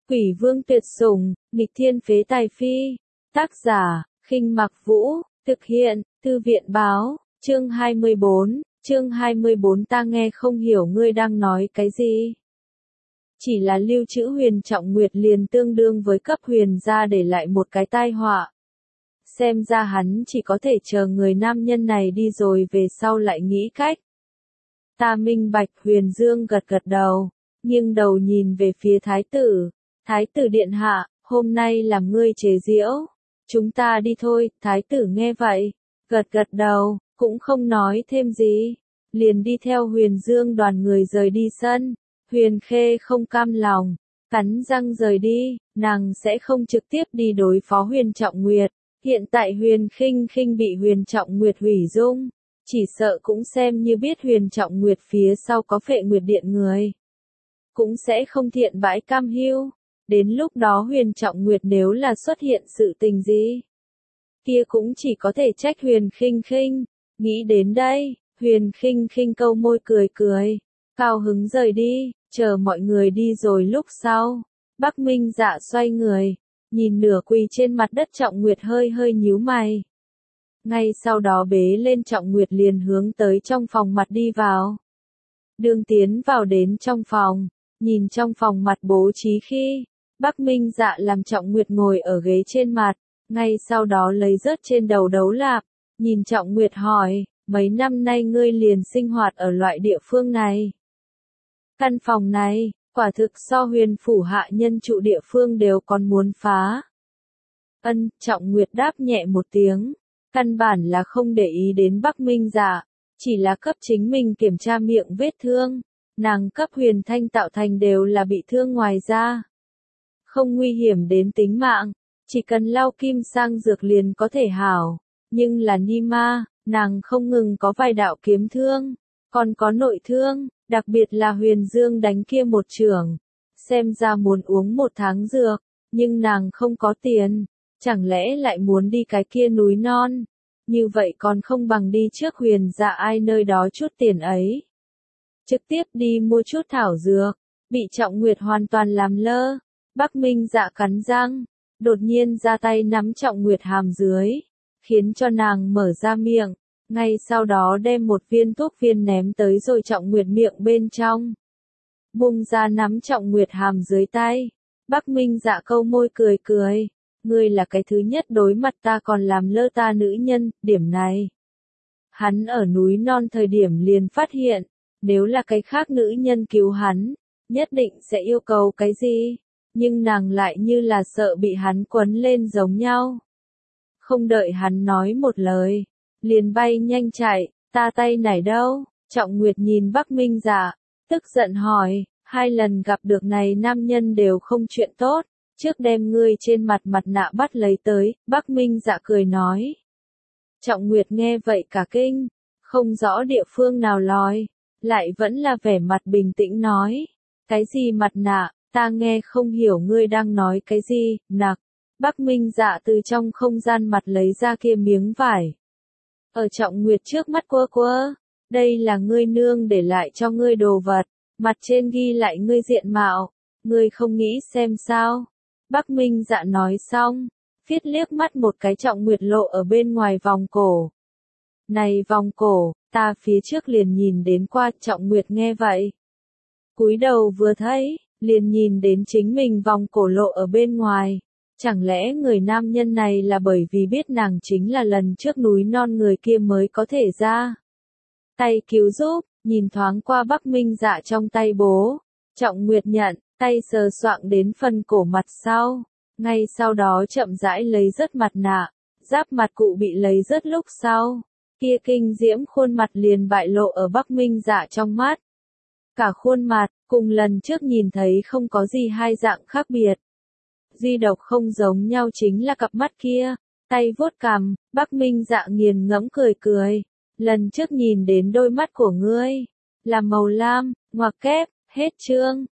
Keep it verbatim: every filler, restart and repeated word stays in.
Quỷ vương tuyệt sủng, nghịch thiên phế tài phi. Tác giả, Khinh Mặc Vũ, thực hiện, Thư viện báo, chương hai mươi bốn, chương hai mươi bốn ta nghe không hiểu ngươi đang nói cái gì. Chỉ là lưu trữ Huyền Trọng Nguyệt liền tương đương với cấp huyền gia để lại một cái tai họa. Xem ra hắn chỉ có thể chờ người nam nhân này đi rồi về sau lại nghĩ cách. Ta minh bạch. Huyền Dương gật gật đầu, nghiêng đầu nhìn về phía thái tử. Thái tử điện hạ, hôm nay làm ngươi chế giễu. Chúng ta đi thôi. Thái tử nghe vậy, gật gật đầu, cũng không nói thêm gì. Liền đi theo Huyền Dương đoàn người rời đi sân. Huyền Khê không cam lòng, cắn răng rời đi, nàng sẽ không trực tiếp đi đối phó Huyền Trọng Nguyệt. Hiện tại Huyền Khinh Khinh bị Huyền Trọng Nguyệt hủy dung, chỉ sợ cũng xem như biết Huyền Trọng Nguyệt phía sau có Phệ Nguyệt Điện người. Cũng sẽ không thiện bãi cam hiu. Đến lúc đó Huyền Trọng Nguyệt nếu là xuất hiện sự tình gì, kia cũng chỉ có thể trách Huyền Khinh Khinh. Nghĩ đến đây, Huyền Khinh Khinh câu môi cười cười, cao hứng rời đi. Chờ mọi người đi rồi lúc sau, Bắc Minh Dạ xoay người, nhìn nửa quỳ trên mặt đất Trọng Nguyệt hơi hơi nhíu mày. Ngay sau đó bế lên Trọng Nguyệt liền hướng tới trong phòng mặt đi vào. Đường tiến vào đến trong phòng, nhìn trong phòng mặt bố trí khi, Bắc Minh Dạ làm Trọng Nguyệt ngồi ở ghế trên mặt, ngay sau đó lấy rớt trên đầu đấu lạp, nhìn Trọng Nguyệt hỏi, mấy năm nay ngươi liền sinh hoạt ở loại địa phương này. Căn phòng này, quả thực so Huyền phủ hạ nhân trụ địa phương đều còn muốn phá. Ân, Trọng Nguyệt đáp nhẹ một tiếng, căn bản là không để ý đến Bắc Minh Dạ, chỉ là cấp chính mình kiểm tra miệng vết thương, nàng cấp Huyền Thanh tạo thành đều là bị thương ngoài da. Không nguy hiểm đến tính mạng, chỉ cần lau kim sang dược liền có thể hảo, nhưng là Nima, nàng không ngừng có vài đạo kiếm thương, còn có nội thương. Đặc biệt là Huyền Dương đánh kia một chưởng, xem ra muốn uống một tháng dược, nhưng nàng không có tiền, chẳng lẽ lại muốn đi cái kia núi non, như vậy còn không bằng đi trước Huyền gia ai nơi đó chút tiền ấy. Trực tiếp đi mua chút thảo dược, bị Trọng Nguyệt hoàn toàn làm lơ. Bắc Minh Dạ cắn răng, đột nhiên ra tay nắm Trọng Nguyệt hàm dưới, khiến cho nàng mở ra miệng. Ngay sau đó đem một viên thuốc viên ném tới rồi Trọng Nguyệt miệng bên trong. Bung ra nắm Trọng Nguyệt hàm dưới tay. Bắc Minh Dạ câu môi cười cười. Ngươi là cái thứ nhất đối mặt ta còn làm lơ ta nữ nhân, điểm này. Hắn ở núi non thời điểm liền phát hiện, nếu là cái khác nữ nhân cứu hắn, nhất định sẽ yêu cầu cái gì, nhưng nàng lại như là sợ bị hắn quấn lên giống nhau. Không đợi hắn nói một lời, liền bay nhanh chạy, ta tay nải đâu? Trọng Nguyệt nhìn Bắc Minh Dạ, tức giận hỏi, hai lần gặp được này nam nhân đều không chuyện tốt, trước đem ngươi trên mặt mặt nạ bắt lấy tới. Bắc Minh Dạ cười nói. Trọng Nguyệt nghe vậy cả kinh, không rõ địa phương nào lòi, lại vẫn là vẻ mặt bình tĩnh nói, cái gì mặt nạ, ta nghe không hiểu ngươi đang nói cái gì. Nặc. Bắc Minh Dạ từ trong không gian mặt lấy ra kia miếng vải. Ở Trọng Nguyệt trước mắt quơ quơ, đây là ngươi nương để lại cho ngươi đồ vật, mặt trên ghi lại ngươi diện mạo, ngươi không nghĩ xem sao. Bắc Minh Dạ nói xong, phiết liếc mắt một cái Trọng Nguyệt lộ ở bên ngoài vòng cổ. Này vòng cổ, ta phía trước liền nhìn đến qua. Trọng Nguyệt nghe vậy, cúi đầu vừa thấy, liền nhìn đến chính mình vòng cổ lộ ở bên ngoài. Chẳng lẽ người nam nhân này là bởi vì biết nàng chính là lần trước núi non người kia mới có thể ra tay cứu giúp, nhìn thoáng qua Bắc Minh Dạ trong tay bố. Trọng Nguyệt nhận, tay sờ soạng đến phần cổ mặt sau, ngay sau đó chậm rãi lấy rớt mặt nạ, giáp mặt cụ bị lấy rớt lúc sau, kia kinh diễm khuôn mặt liền bại lộ ở Bắc Minh Dạ trong mắt. Cả khuôn mặt, cùng lần trước nhìn thấy không có gì hai dạng khác biệt. Duy độc không giống nhau chính là cặp mắt kia, tay vuốt cằm. Bắc Minh Dạ nghiền ngẫm cười cười, lần trước nhìn đến đôi mắt của ngươi, là màu lam, ngoặc kép, hết chương.